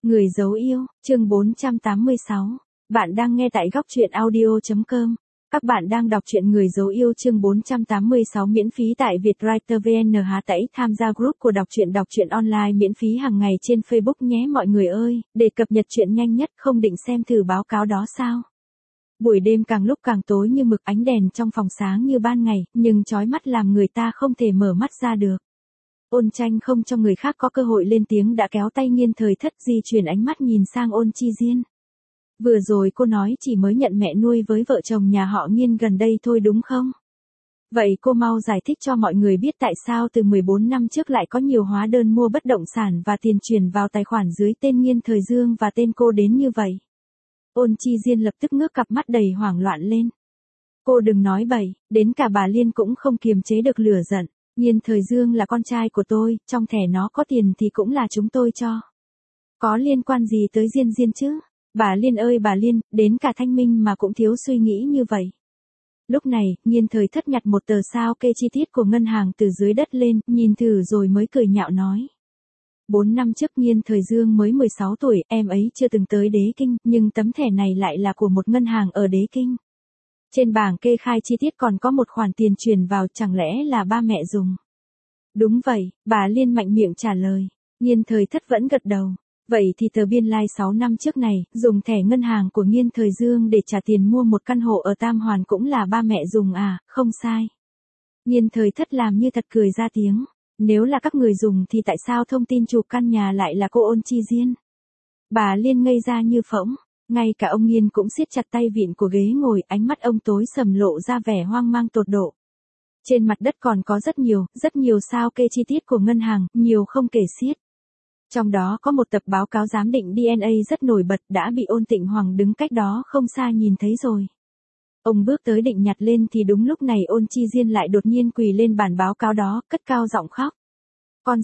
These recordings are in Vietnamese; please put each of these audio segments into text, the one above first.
Người dấu yêu, chương 486. Bạn đang nghe tại góc truyện audio.com. Các bạn đang đọc truyện Người dấu yêu chương 486 miễn phí tại Vietwriter VN. Hãy tham gia group của đọc truyện online miễn phí hàng ngày trên Facebook nhé mọi người ơi, để cập nhật truyện nhanh nhất. Không định xem thử báo cáo đó sao? Buổi đêm càng lúc càng tối như mực, ánh đèn trong phòng sáng như ban ngày, nhưng chói mắt làm người ta không thể mở mắt ra được. Ôn Tranh không cho người khác có cơ hội lên tiếng đã kéo tay Nghiên Thời Thất di chuyển ánh mắt nhìn sang Ôn Chi Diên. Vừa rồi cô nói chỉ mới nhận mẹ nuôi với vợ chồng nhà họ Nghiên gần đây thôi đúng không? Vậy cô mau giải thích cho mọi người biết tại sao từ 14 năm trước lại có nhiều hóa đơn mua bất động sản và tiền chuyển vào tài khoản dưới tên Nghiên Thời Dương và tên cô đến như vậy. Ôn Chi Diên lập tức ngước cặp mắt đầy hoảng loạn lên. Cô đừng nói bậy, đến cả bà Liên cũng không kiềm chế được lửa giận. Nghiên Thời Dương là con trai của tôi, trong thẻ nó có tiền thì cũng là chúng tôi cho. Có liên quan gì tới Diên Diên chứ? Bà Liên ơi bà Liên, đến cả Thanh Minh mà cũng thiếu suy nghĩ như vậy. Lúc này, Nghiên Thời Thất nhặt một tờ sao kê chi tiết của ngân hàng từ dưới đất lên, nhìn thử rồi mới cười nhạo nói. 4 năm trước Nghiên Thời Dương mới 16 tuổi, em ấy chưa từng tới Đế Kinh, nhưng tấm thẻ này lại là của một ngân hàng ở Đế Kinh. Trên bảng kê khai chi tiết còn có một khoản tiền chuyển vào, chẳng lẽ là ba mẹ dùng? Đúng vậy, bà Liên mạnh miệng trả lời. Nghiên Thời Thất vẫn gật đầu. Vậy thì tờ biên lai 6 năm trước này, dùng thẻ ngân hàng của Nghiên Thời Dương để trả tiền mua một căn hộ ở Tam Hoàn cũng là ba mẹ dùng à, không sai. Nghiên Thời Thất làm như thật cười ra tiếng. Nếu là các người dùng thì tại sao thông tin chụp căn nhà lại là cô Ôn Chi Diên? Bà Liên ngây ra như phỗng. Ngay cả ông Nghiên cũng siết chặt tay vịn của ghế ngồi, ánh mắt ông tối sầm lộ ra vẻ hoang mang tột độ. Trên mặt đất còn có rất nhiều sao kê chi tiết của ngân hàng, nhiều không kể xiết. Trong đó có một tập báo cáo giám định DNA rất nổi bật đã bị Ôn Tịnh Hoàng đứng cách đó không xa nhìn thấy rồi. Ông bước tới định nhặt lên thì đúng lúc này Ôn Chi Diên lại đột nhiên quỳ lên bản báo cáo đó, cất cao giọng khóc. Con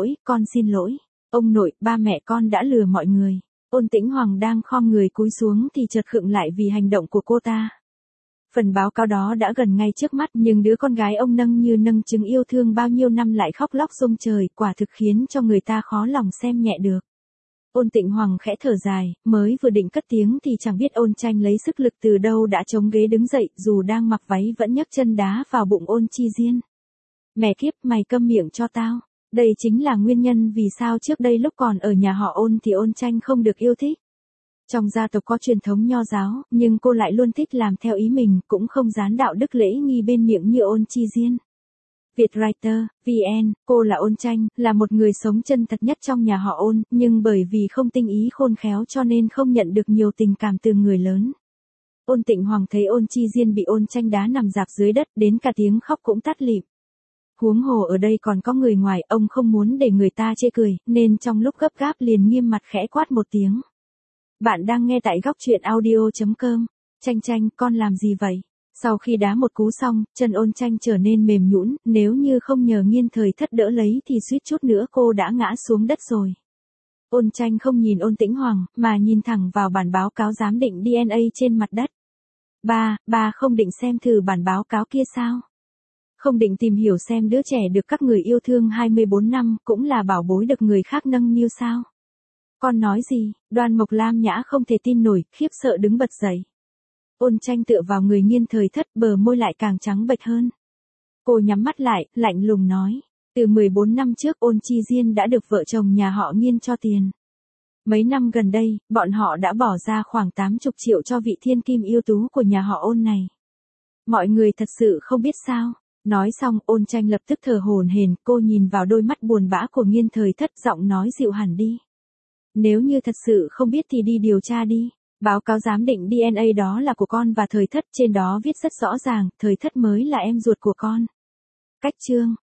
xin lỗi. Ông nội, ba mẹ con đã lừa mọi người. Ôn Tĩnh Hoàng đang khom người cúi xuống thì chợt khựng lại vì hành động của cô ta. Phần báo cáo đó đã gần ngay trước mắt nhưng đứa con gái ông nâng như nâng trứng yêu thương bao nhiêu năm lại khóc lóc rung trời, quả thực khiến cho người ta khó lòng xem nhẹ được. Ôn Tịnh Hoàng khẽ thở dài, mới vừa định cất tiếng thì chẳng biết Ôn Tranh lấy sức lực từ đâu đã chống ghế đứng dậy, dù đang mặc váy vẫn nhấc chân đá vào bụng Ôn Chi Diên. Mẹ kiếp, mày câm miệng cho tao. Đây chính là nguyên nhân vì sao trước đây lúc còn ở nhà họ Ôn thì Ôn Tranh không được yêu thích. Trong gia tộc có truyền thống nho giáo, nhưng cô lại luôn thích làm theo ý mình, cũng không dán đạo đức lễ nghi bên miệng như Ôn Chi Diên. Vietwriter, VN, cô là Ôn Tranh, là một người sống chân thật nhất trong nhà họ Ôn, nhưng bởi vì không tinh ý khôn khéo cho nên không nhận được nhiều tình cảm từ người lớn. Ôn Tịnh Hoàng thấy Ôn Chi Diên bị Ôn Tranh đá nằm rạp dưới đất, đến cả tiếng khóc cũng tắt lịm. Huống hồ ở đây còn có người ngoài, ông không muốn để người ta chê cười, nên trong lúc gấp gáp liền nghiêm mặt khẽ quát một tiếng. Bạn đang nghe tại góc truyện audio.com. Tranh, con làm gì vậy? Sau khi đá một cú xong, chân Ôn Tranh trở nên mềm nhũn, nếu như không nhờ Nghiên Thời Thất đỡ lấy thì suýt chút nữa cô đã ngã xuống đất rồi. Ôn Tranh không nhìn Ôn Tĩnh Hoàng, mà nhìn thẳng vào bản báo cáo giám định DNA trên mặt đất. Ba không định xem thử bản báo cáo kia sao? Không định tìm hiểu xem đứa trẻ được các người yêu thương 24 năm cũng là bảo bối được người khác nâng niu sao? Con nói gì? Đoan Mộc Lam Nhã không thể tin nổi, khiếp sợ đứng bật dậy. Ôn Tranh tựa vào người Nghiên Thời Thất, bờ môi lại càng trắng bệch hơn. Cô nhắm mắt lại, lạnh lùng nói. Từ 14 năm trước Ôn Chi Diên đã được vợ chồng nhà họ Nghiên cho tiền. Mấy năm gần đây, bọn họ đã bỏ ra khoảng 80 triệu cho vị thiên kim ưu tú của nhà họ Ôn này. Mọi người thật sự không biết sao. Nói xong Ôn Tranh lập tức thở hổn hển, cô nhìn vào đôi mắt buồn bã của Nghiên Thời Thất, giọng nói dịu hẳn đi. Nếu như thật sự không biết thì đi điều tra đi. Báo cáo giám định DNA đó là của con và Thời Thất, trên đó viết rất rõ ràng, Thời Thất mới là em ruột của con. Cách chương.